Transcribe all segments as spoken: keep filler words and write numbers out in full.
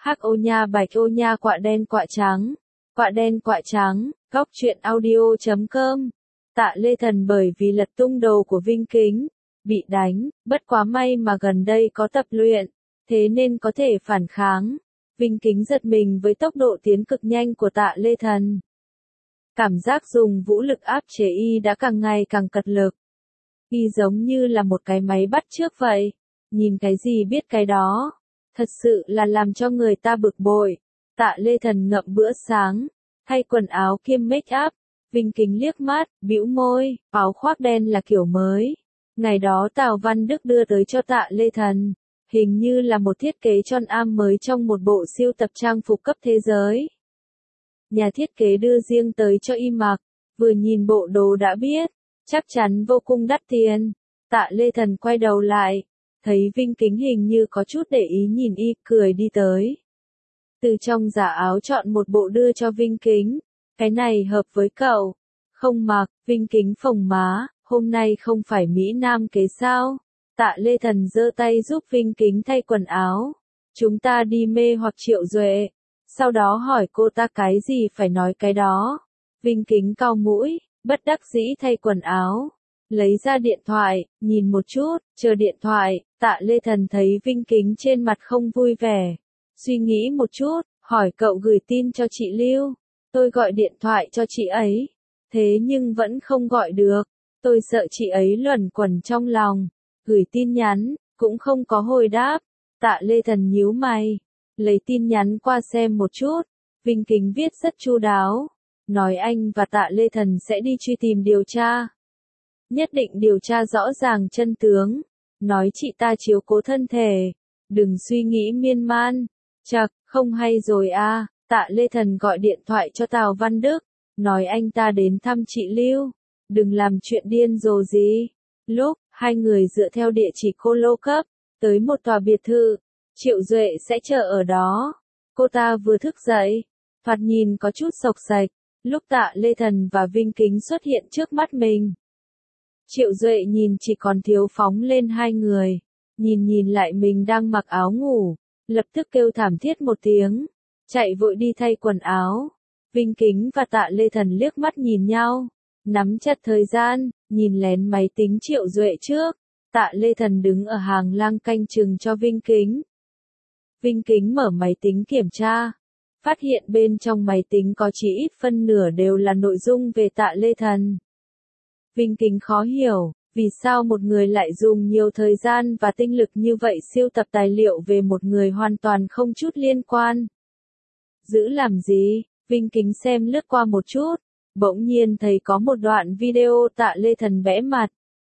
Hắc ô nha bạch ô nha quạ đen quạ trắng, quạ đen quạ trắng, góc truyện audio chấm com. Tạ Lê Thần bởi vì lật tung đồ của Vinh Kính, bị đánh, bất quá may mà gần đây có tập luyện, thế nên có thể phản kháng. Vinh Kính giật mình với tốc độ tiến cực nhanh của Tạ Lê Thần. Cảm giác dùng vũ lực áp chế y đã càng ngày càng cật lực. Y giống như là một cái máy bắt chước vậy, nhìn cái gì biết cái đó. Thật sự là làm cho người ta bực bội. Tạ Lê Thần ngậm bữa sáng, thay quần áo kiêm make up. Vinh Kính liếc mắt, bĩu môi, áo khoác đen là kiểu mới. Ngày đó Tào Văn Đức đưa tới cho Tạ Lê Thần, hình như là một thiết kế tròn am mới trong một bộ siêu tập trang phục cấp thế giới. Nhà thiết kế đưa riêng tới cho y mặc, vừa nhìn bộ đồ đã biết, chắc chắn vô cùng đắt tiền. Tạ Lê Thần quay đầu lại, thấy Vinh Kính hình như có chút để ý nhìn y, cười đi tới. Từ trong giả áo chọn một bộ đưa cho Vinh Kính, cái này hợp với cậu. Không mặc, Vinh Kính phồng má, hôm nay không phải Mỹ Nam kế sao? Tạ Lê Thần giơ tay giúp Vinh Kính thay quần áo. Chúng ta đi mê hoặc Triệu Duệ. Sau đó hỏi cô ta cái gì phải nói cái đó. Vinh Kính cau mũi, bất đắc dĩ thay quần áo. Lấy ra điện thoại, nhìn một chút, chờ điện thoại. Tạ Lê Thần thấy Vinh Kính trên mặt không vui vẻ. Suy nghĩ một chút, hỏi cậu gửi tin cho chị Lưu. Tôi gọi điện thoại cho chị ấy. Thế nhưng vẫn không gọi được. Tôi sợ chị ấy luẩn quẩn trong lòng. Gửi tin nhắn, cũng không có hồi đáp. Tạ Lê Thần nhíu mày. Lấy tin nhắn qua xem một chút. Vinh Kính viết rất chu đáo. Nói anh và Tạ Lê Thần sẽ đi truy tìm điều tra. Nhất định điều tra rõ ràng chân tướng. Nói chị ta chiếu cố thân thể. Đừng suy nghĩ miên man. Chậc, không hay rồi à. Tạ Lê Thần gọi điện thoại cho Tào Văn Đức. Nói anh ta đến thăm chị Lưu. Đừng làm chuyện điên rồ gì. Lúc, hai người dựa theo địa chỉ cô lô cấp, tới một tòa biệt thự. Triệu Duệ sẽ chờ ở đó. Cô ta vừa thức dậy, thoạt nhìn có chút sộc sạch. Lúc Tạ Lê Thần và Vinh Kính xuất hiện trước mắt mình. Triệu Duệ nhìn chỉ còn thiếu phóng lên hai người. Nhìn nhìn lại mình đang mặc áo ngủ. Lập tức kêu thảm thiết một tiếng. Chạy vội đi thay quần áo. Vinh Kính và Tạ Lê Thần liếc mắt nhìn nhau. Nắm chặt thời gian, nhìn lén máy tính Triệu Duệ trước. Tạ Lê Thần đứng ở hàng lang canh chừng cho Vinh Kính. Vinh Kính mở máy tính kiểm tra. Phát hiện bên trong máy tính có chỉ ít phân nửa đều là nội dung về Tạ Lê Thần. Vinh Kính khó hiểu, vì sao một người lại dùng nhiều thời gian và tinh lực như vậy siêu tập tài liệu về một người hoàn toàn không chút liên quan. Giữ làm gì? Vinh Kính xem lướt qua một chút. Bỗng nhiên thấy có một đoạn video Tạ Lê Thần bẽ mặt.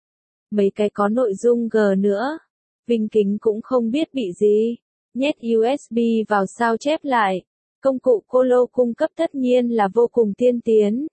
Mấy cái có nội dung G nữa. Vinh Kính cũng không biết bị gì. Nhét u ét bê vào sao chép lại. Công cụ cô lô cung cấp tất nhiên là vô cùng tiên tiến.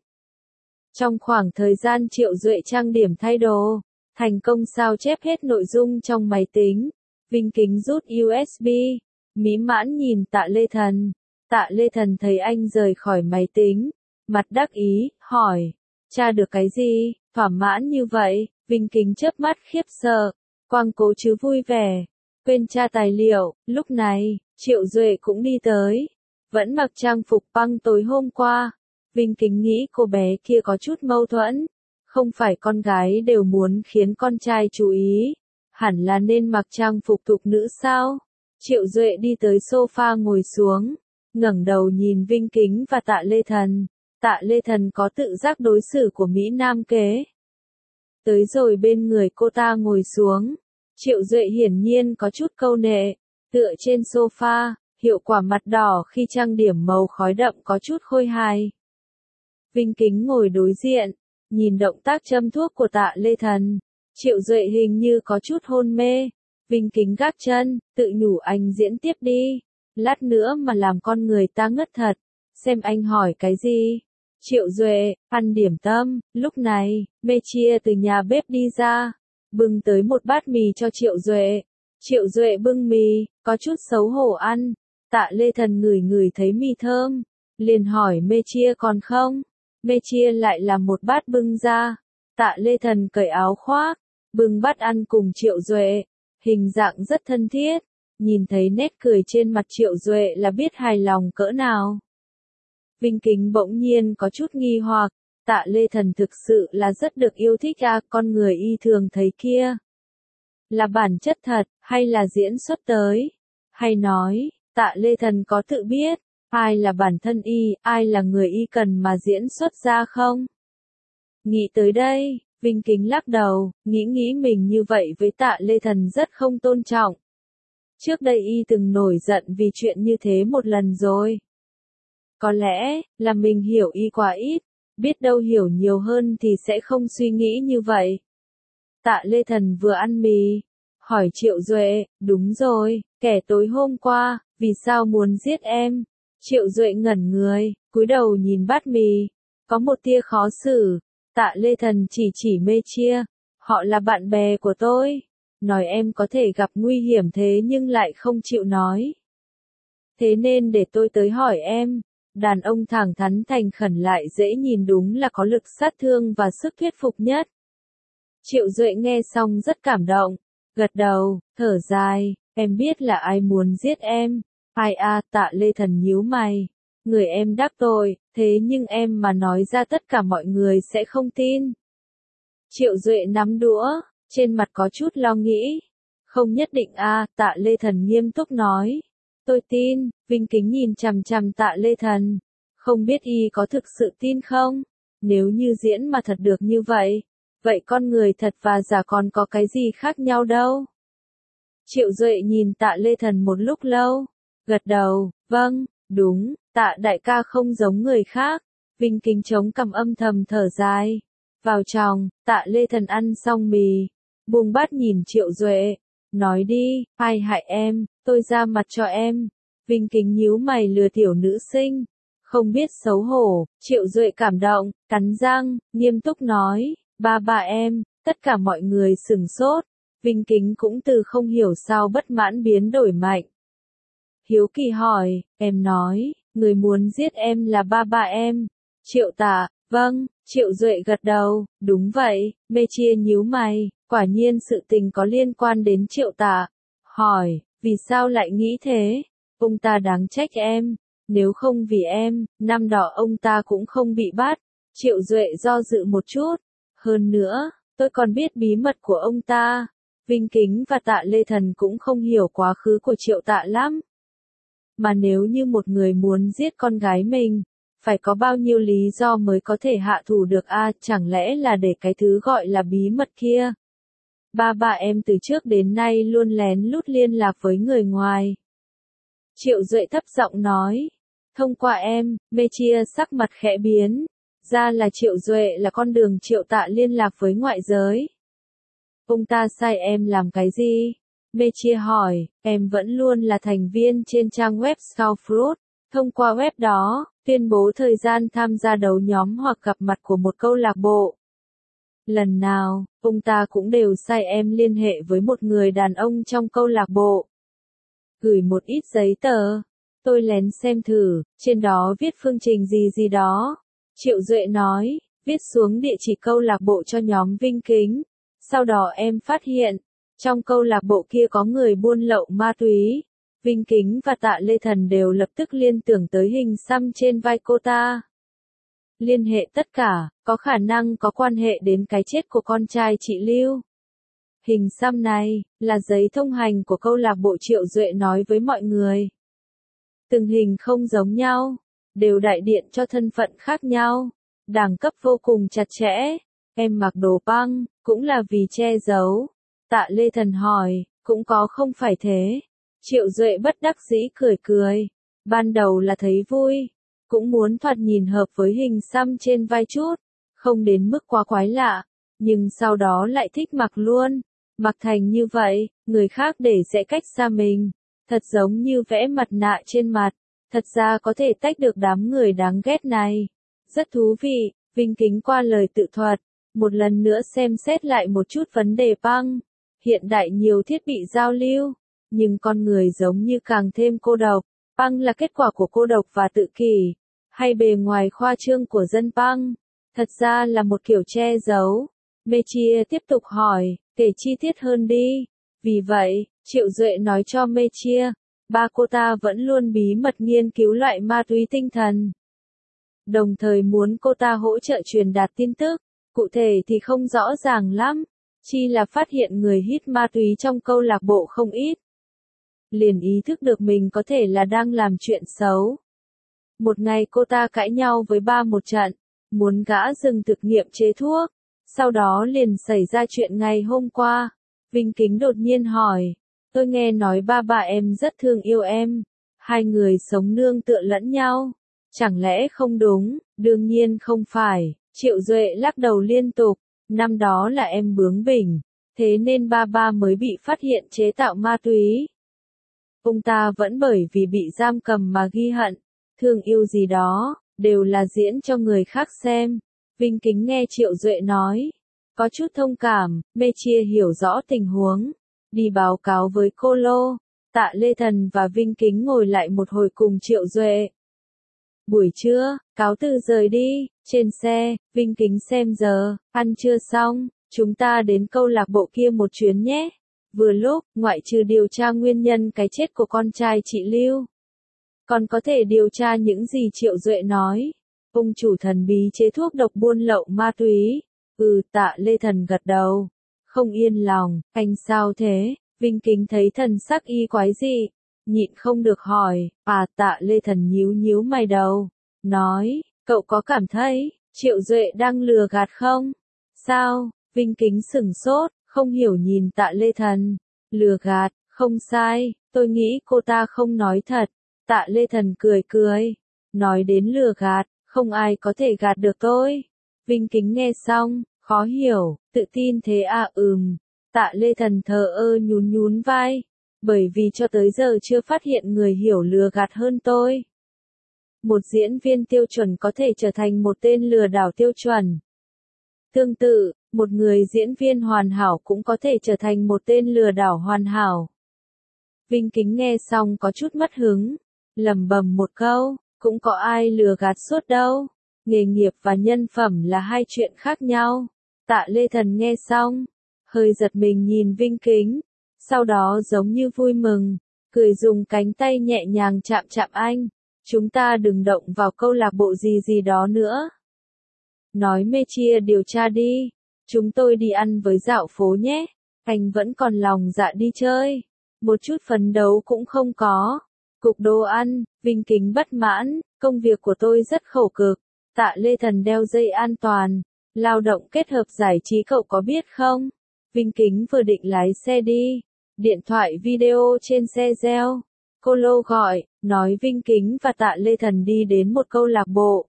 Trong khoảng thời gian Triệu Duệ trang điểm thay đồ, thành công sao chép hết nội dung trong máy tính. Vinh Kính rút u ét bê, mí mãn nhìn Tạ Lê Thần. Tạ Lê Thần thấy anh rời khỏi máy tính. Mặt đắc ý, hỏi, tra được cái gì, thỏa mãn như vậy. Vinh Kính chớp mắt khiếp sợ, quang cố chứ vui vẻ, quên tra tài liệu. Lúc này, Triệu Duệ cũng đi tới, vẫn mặc trang phục băng tối hôm qua. Vinh Kính nghĩ cô bé kia có chút mâu thuẫn, không phải con gái đều muốn khiến con trai chú ý, hẳn là nên mặc trang phục thục nữ sao. Triệu Duệ đi tới sofa ngồi xuống, ngẩng đầu nhìn Vinh Kính và Tạ Lê Thần. Tạ Lê Thần có tự giác đối xử của Mỹ Nam kế. Tới rồi bên người cô ta ngồi xuống. Triệu Duệ hiển nhiên có chút câu nệ, tựa trên sofa, hiệu quả mặt đỏ khi trang điểm màu khói đậm có chút khôi hài. Vinh Kính ngồi đối diện, nhìn động tác châm thuốc của Tạ Lê Thần. Triệu Duệ hình như có chút hôn mê. Vinh Kính gác chân, tự nhủ anh diễn tiếp đi. Lát nữa mà làm con người ta ngất thật. Xem anh hỏi cái gì. Triệu Duệ, ăn điểm tâm. Lúc này, Mê Chia từ nhà bếp đi ra, bưng tới một bát mì cho Triệu Duệ. Triệu Duệ bưng mì, có chút xấu hổ ăn. Tạ Lê Thần ngửi ngửi thấy mì thơm, liền hỏi Mê Chia còn không. Mê Chia lại làm một bát bưng ra. Tạ Lê Thần cởi áo khoác, bưng bát ăn cùng Triệu Duệ. Hình dạng rất thân thiết, nhìn thấy nét cười trên mặt Triệu Duệ là biết hài lòng cỡ nào. Vinh Kính bỗng nhiên có chút nghi hoặc, Tạ Lê Thần thực sự là rất được yêu thích à, con người y thường thấy kia. Là bản chất thật, hay là diễn xuất tới? Hay nói, Tạ Lê Thần có tự biết, ai là bản thân y, ai là người y cần mà diễn xuất ra không? Nghĩ tới đây, Vinh Kính lắc đầu, nghĩ nghĩ mình như vậy với Tạ Lê Thần rất không tôn trọng. Trước đây y từng nổi giận vì chuyện như thế một lần rồi. Có lẽ, là mình hiểu y quá ít, biết đâu hiểu nhiều hơn thì sẽ không suy nghĩ như vậy. Tạ Lê Thần vừa ăn mì, hỏi Triệu Duệ, đúng rồi, kẻ tối hôm qua, vì sao muốn giết em? Triệu Duệ ngẩn người, cúi đầu nhìn bát mì, có một tia khó xử. Tạ Lê Thần chỉ chỉ Mê Chia, họ là bạn bè của tôi, nói em có thể gặp nguy hiểm thế nhưng lại không chịu nói. Thế nên để tôi tới hỏi em. Đàn ông thẳng thắn thành khẩn lại dễ nhìn đúng là có lực sát thương và sức thuyết phục nhất. Triệu Duệ nghe xong rất cảm động, gật đầu, thở dài, em biết là ai muốn giết em. Ai à, Tạ Lê Thần nhíu mày, người em đắc tội, thế nhưng em mà nói ra tất cả mọi người sẽ không tin. Triệu Duệ nắm đũa, trên mặt có chút lo nghĩ. Không nhất định à, Tạ Lê Thần nghiêm túc nói. Tôi tin, Vinh Kính nhìn chằm chằm Tạ Lê Thần. Không biết y có thực sự tin không? Nếu như diễn mà thật được như vậy, vậy con người thật và giả còn có cái gì khác nhau đâu? Triệu Duệ nhìn Tạ Lê Thần một lúc lâu, gật đầu, vâng, đúng, Tạ đại ca không giống người khác. Vinh Kính chống cằm âm thầm thở dài. Vào trong, Tạ Lê Thần ăn xong mì, buông bát nhìn Triệu Duệ, nói đi, ai hại em, tôi ra mặt cho em. Vinh Kính nhíu mày lừa tiểu nữ sinh, không biết xấu hổ. Triệu Duệ cảm động, cắn răng, nghiêm túc nói, ba ba em. Tất cả mọi người sửng sốt. Vinh Kính cũng từ không hiểu sao bất mãn biến đổi mạnh. Hiếu kỳ hỏi, em nói, người muốn giết em là ba ba em. Triệu Tạ, vâng. Triệu Duệ gật đầu, đúng vậy. Mê Chia nhíu mày, quả nhiên sự tình có liên quan đến Triệu Tạ. Hỏi, vì sao lại nghĩ thế? Ông ta đáng trách em. Nếu không vì em, năm đó ông ta cũng không bị bắt. Triệu Duệ do dự một chút. Hơn nữa, tôi còn biết bí mật của ông ta. Vinh Kính và Tạ Lê Thần cũng không hiểu quá khứ của Triệu Tạ lắm. Mà nếu như một người muốn giết con gái mình, phải có bao nhiêu lý do mới có thể hạ thủ được a, à, chẳng lẽ là để cái thứ gọi là bí mật kia. Ba ba em từ trước đến nay luôn lén lút liên lạc với người ngoài. Triệu Duệ thấp giọng nói, thông qua em. Mê Chia sắc mặt khẽ biến, ra là Triệu Duệ là con đường Triệu Tạ liên lạc với ngoại giới. Ông ta sai em làm cái gì? Mê Chia hỏi, em vẫn luôn là thành viên trên trang web Scoutfruit. Thông qua web đó, tuyên bố thời gian tham gia đấu nhóm hoặc gặp mặt của một câu lạc bộ. Lần nào, ông ta cũng đều sai em liên hệ với một người đàn ông trong câu lạc bộ. Gửi một ít giấy tờ. Tôi lén xem thử, trên đó viết phương trình gì gì đó. Triệu Duệ nói, viết xuống địa chỉ câu lạc bộ cho nhóm Vinh Kính. Sau đó em phát hiện, trong câu lạc bộ kia có người buôn lậu ma túy. Vinh Kính và Tạ Lê Thần đều lập tức liên tưởng tới hình xăm trên vai cô ta. Liên hệ tất cả, có khả năng có quan hệ đến cái chết của con trai chị Lưu. Hình xăm này, là giấy thông hành của câu lạc bộ. Triệu Duệ nói với mọi người. Từng hình không giống nhau, đều đại diện cho thân phận khác nhau, đẳng cấp vô cùng chặt chẽ. Em mặc đồ băng, cũng là vì che giấu. Tạ Lê Thần hỏi, cũng có không phải thế. Triệu Duệ bất đắc dĩ cười cười. Ban đầu là thấy vui, cũng muốn thoạt nhìn hợp với hình xăm trên vai chút, không đến mức quá quái lạ, nhưng sau đó lại thích mặc luôn. Mặc thành như vậy, người khác để sẽ cách xa mình, thật giống như vẽ mặt nạ trên mặt, thật ra có thể tách được đám người đáng ghét này. Rất thú vị. Vinh Kính qua lời tự thuật, một lần nữa xem xét lại một chút vấn đề băng. Hiện đại nhiều thiết bị giao lưu, nhưng con người giống như càng thêm cô độc. Băng là kết quả của cô độc và tự kỷ, hay bề ngoài khoa trương của dân băng, thật ra là một kiểu che giấu. Mê Chia tiếp tục hỏi, kể chi tiết hơn đi. Vì vậy, Triệu Duệ nói cho Mê Chia, ba cô ta vẫn luôn bí mật nghiên cứu loại ma túy tinh thần. Đồng thời muốn cô ta hỗ trợ truyền đạt tin tức, cụ thể thì không rõ ràng lắm, chỉ là phát hiện người hít ma túy trong câu lạc bộ không ít. Liền ý thức được mình có thể là đang làm chuyện xấu. Một ngày cô ta cãi nhau với ba một trận, muốn gã dừng thực nghiệm chế thuốc. Sau đó liền xảy ra chuyện ngày hôm qua. Vinh Kính đột nhiên hỏi, tôi nghe nói ba bà em rất thương yêu em. Hai người sống nương tựa lẫn nhau. Chẳng lẽ không đúng? Đương nhiên không phải. Triệu Duệ lắc đầu liên tục. Năm đó là em bướng bỉnh. Thế nên ba ba mới bị phát hiện chế tạo ma túy. Ông ta vẫn bởi vì bị giam cầm mà ghi hận. Thương yêu gì đó, đều là diễn cho người khác xem. Vinh Kính nghe Triệu Duệ nói. Có chút thông cảm, Mê Chia hiểu rõ tình huống. Đi báo cáo với cô Lô. Tạ Lê Thần và Vinh Kính ngồi lại một hồi cùng Triệu Duệ. Buổi trưa, cáo từ rời đi. Trên xe, Vinh Kính xem giờ, ăn trưa xong, chúng ta đến câu lạc bộ kia một chuyến nhé. Vừa lúc, ngoại trừ điều tra nguyên nhân cái chết của con trai chị Lưu. Còn có thể điều tra những gì Triệu Duệ nói. Ông chủ thần bí chế thuốc độc buôn lậu ma túy. Ừ, Tạ Lê Thần gật đầu. Không yên lòng, anh sao thế? Vinh Kính thấy thần sắc y quái dị. Nhịn không được hỏi, à Tạ Lê Thần nhíu nhíu mày đầu. Nói, cậu có cảm thấy, Triệu Duệ đang lừa gạt không? Sao? Vinh Kính sửng sốt, không hiểu nhìn Tạ Lê Thần. Lừa gạt, không sai, tôi nghĩ cô ta không nói thật. Tạ Lê Thần cười cười. Nói đến lừa gạt, không ai có thể gạt được tôi. Vinh Kính nghe xong, khó hiểu, tự tin thế à ừm. Tạ Lê Thần thờ ơ nhún nhún vai. Bởi vì cho tới giờ chưa phát hiện người hiểu lừa gạt hơn tôi. Một diễn viên tiêu chuẩn có thể trở thành một tên lừa đảo tiêu chuẩn. Tương tự, một người diễn viên hoàn hảo cũng có thể trở thành một tên lừa đảo hoàn hảo. Vinh Kính nghe xong có chút mất hứng, lẩm bẩm một câu, cũng có ai lừa gạt suốt đâu. Nghề nghiệp và nhân phẩm là hai chuyện khác nhau. Tạ Lê Thần nghe xong, hơi giật mình nhìn Vinh Kính, sau đó giống như vui mừng, cười dùng cánh tay nhẹ nhàng chạm chạm anh. Chúng ta đừng động vào câu lạc bộ gì gì đó nữa. Nói Mê Chia điều tra đi. Chúng tôi đi ăn với dạo phố nhé. Anh vẫn còn lòng dạ đi chơi. Một chút phấn đấu cũng không có. Cục đồ ăn, Vinh Kính bất mãn, công việc của tôi rất khổ cực. Tạ Lê Thần đeo dây an toàn. Lao động kết hợp giải trí cậu có biết không? Vinh Kính vừa định lái xe đi. Điện thoại video trên xe reo. Cô Lô gọi, nói Vinh Kính và Tạ Lê Thần đi đến một câu lạc bộ.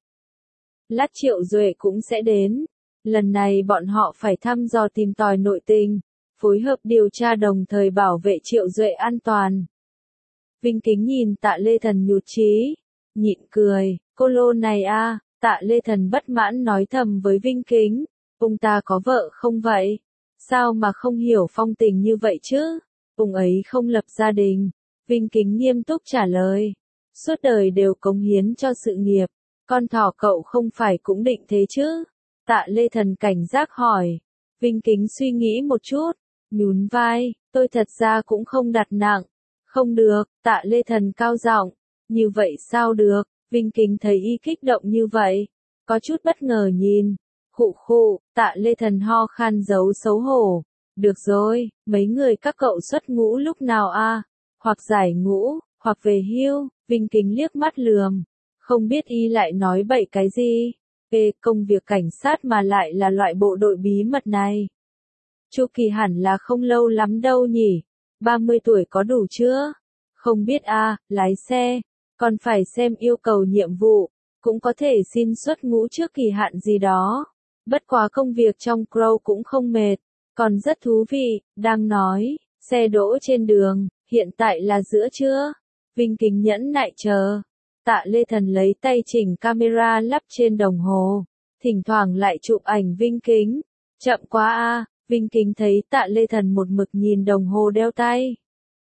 Lát Triệu Duệ cũng sẽ đến. Lần này bọn họ phải thăm dò tìm tòi nội tình, phối hợp điều tra đồng thời bảo vệ Triệu Duệ an toàn. Vinh Kính nhìn Tạ Lê Thần nhụt chí, nhịn cười, cô Lô này a, Tạ Lê Thần bất mãn nói thầm với Vinh Kính, ông ta có vợ không vậy? Sao mà không hiểu phong tình như vậy chứ? Ông ấy không lập gia đình. Vinh Kính nghiêm túc trả lời, suốt đời đều cống hiến cho sự nghiệp, con thỏ cậu không phải cũng định thế chứ? Tạ Lê Thần cảnh giác hỏi. Vinh Kính suy nghĩ một chút, nhún vai, tôi thật ra cũng không đặt nặng. Không được, Tạ Lê Thần cao giọng, như vậy sao được? Vinh Kính thấy y kích động như vậy, có chút bất ngờ nhìn. Khụ khụ, Tạ Lê Thần ho khan giấu xấu hổ. Được rồi, mấy người các cậu xuất ngũ lúc nào a? Hoặc giải ngũ, hoặc về hưu. Vinh Kính liếc mắt lườm, không biết y lại nói bậy cái gì. Ê, công việc cảnh sát mà lại là loại bộ đội bí mật này. Chu kỳ hẳn là không lâu lắm đâu nhỉ. ba mươi tuổi có đủ chưa? Không biết a, à, lái xe, còn phải xem yêu cầu nhiệm vụ, cũng có thể xin xuất ngũ trước kỳ hạn gì đó. Bất quá công việc trong Crow cũng không mệt, còn rất thú vị. Đang nói, xe đỗ trên đường, hiện tại là giữa trưa. Vinh Kính nhẫn nại chờ. Tạ Lê Thần lấy tay chỉnh camera lắp trên đồng hồ, thỉnh thoảng lại chụp ảnh Vinh Kính. Chậm quá a, Vinh Kính thấy Tạ Lê Thần một mực nhìn đồng hồ đeo tay.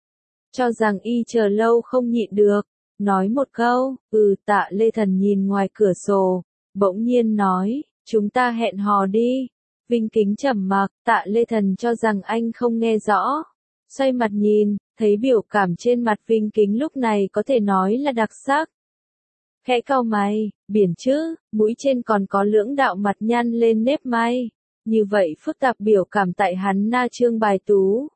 Cho rằng y chờ lâu không nhịn được, nói một câu, ừ. Tạ Lê Thần nhìn ngoài cửa sổ, bỗng nhiên nói, chúng ta hẹn hò đi. Vinh Kính trầm mặc, Tạ Lê Thần cho rằng anh không nghe rõ. xoay mặt nhìn, thấy biểu cảm trên mặt Vinh Kính lúc này có thể nói là đặc sắc. Khẽ cau mày, biển chứ, mũi trên còn có lưỡng đạo mặt nhăn lên nếp may. Như vậy phức tạp biểu cảm tại hắn na trương bài tú.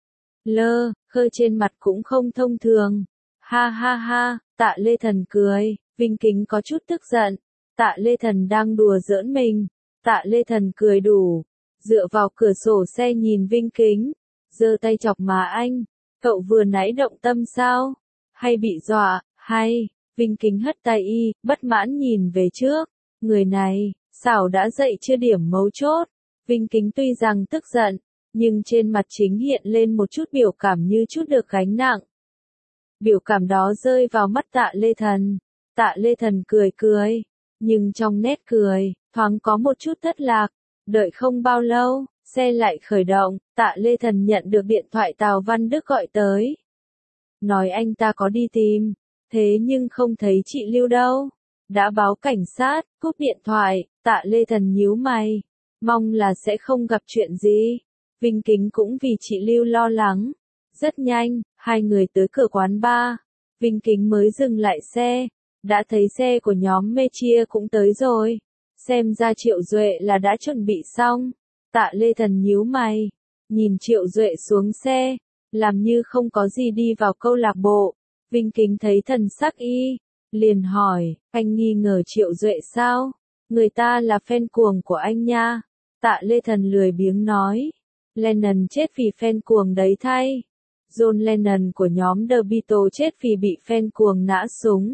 Lơ, khơ trên mặt cũng không thông thường. Ha ha ha, Tạ Lê Thần cười, Vinh Kính có chút tức giận. Tạ Lê Thần đang đùa giỡn mình. Tạ Lê Thần cười đủ, dựa vào cửa sổ xe nhìn Vinh Kính, giơ tay chọc má anh. Cậu vừa nãy động tâm sao? Hay bị dọa, hay? Vinh Kính hất tay y, bất mãn nhìn về trước. Người này, sao đã dậy chưa điểm mấu chốt? Vinh Kính tuy rằng tức giận, nhưng trên mặt chính hiện lên một chút biểu cảm như chút được gánh nặng. Biểu cảm đó rơi vào mắt Tạ Lê Thần. Tạ Lê Thần cười cười, nhưng trong nét cười, thoáng có một chút thất lạc. Đợi không bao lâu, xe lại khởi động, Tạ Lê Thần nhận được điện thoại Tào Văn Đức gọi tới. Nói anh ta có đi tìm, thế nhưng không thấy chị Lưu đâu. Đã báo cảnh sát, cúp điện thoại, Tạ Lê Thần nhíu mày, mong là sẽ không gặp chuyện gì. Vinh Kính cũng vì chị Lưu lo lắng. Rất nhanh, hai người tới cửa quán bar. Vinh Kính mới dừng lại xe, đã thấy xe của nhóm mê chia cũng tới rồi. Xem ra Triệu Duệ là đã chuẩn bị xong. Tạ Lê Thần nhíu mày, nhìn Triệu Duệ xuống xe, làm như không có gì đi vào câu lạc bộ. Vinh Kính thấy thần sắc y, liền hỏi, anh nghi ngờ Triệu Duệ sao? Người ta là fan cuồng của anh nha. Tạ Lê Thần lười biếng nói, Lennon chết vì fan cuồng đấy thay. John Lennon của nhóm The Beatles chết vì bị fan cuồng nã súng.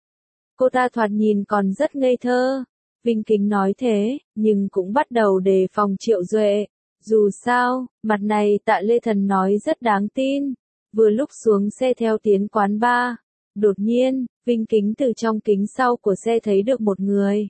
Cô ta thoạt nhìn còn rất ngây thơ. Vinh Kính nói thế, nhưng cũng bắt đầu đề phòng Triệu Duệ. Dù sao, mặt này Tạ Lê Thần nói rất đáng tin. Vừa lúc xuống xe theo tiến quán bar, đột nhiên, Vinh Kính từ trong kính sau của xe thấy được một người.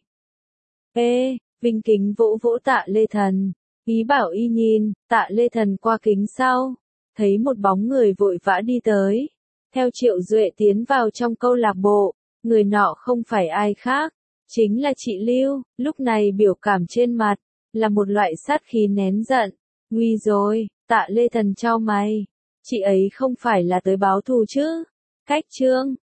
Ê, Vinh Kính vỗ vỗ Tạ Lê Thần, ý bảo y nhìn. Tạ Lê Thần qua kính sau, thấy một bóng người vội vã đi tới. Theo Triệu Duệ tiến vào trong câu lạc bộ, người nọ không phải ai khác, chính là chị Lưu. Lúc này biểu cảm trên mặt, là một loại sát khí nén giận. Nguy rồi, Tạ Lê Thần chau mày. Chị ấy không phải là tới báo thù chứ? Cách trương,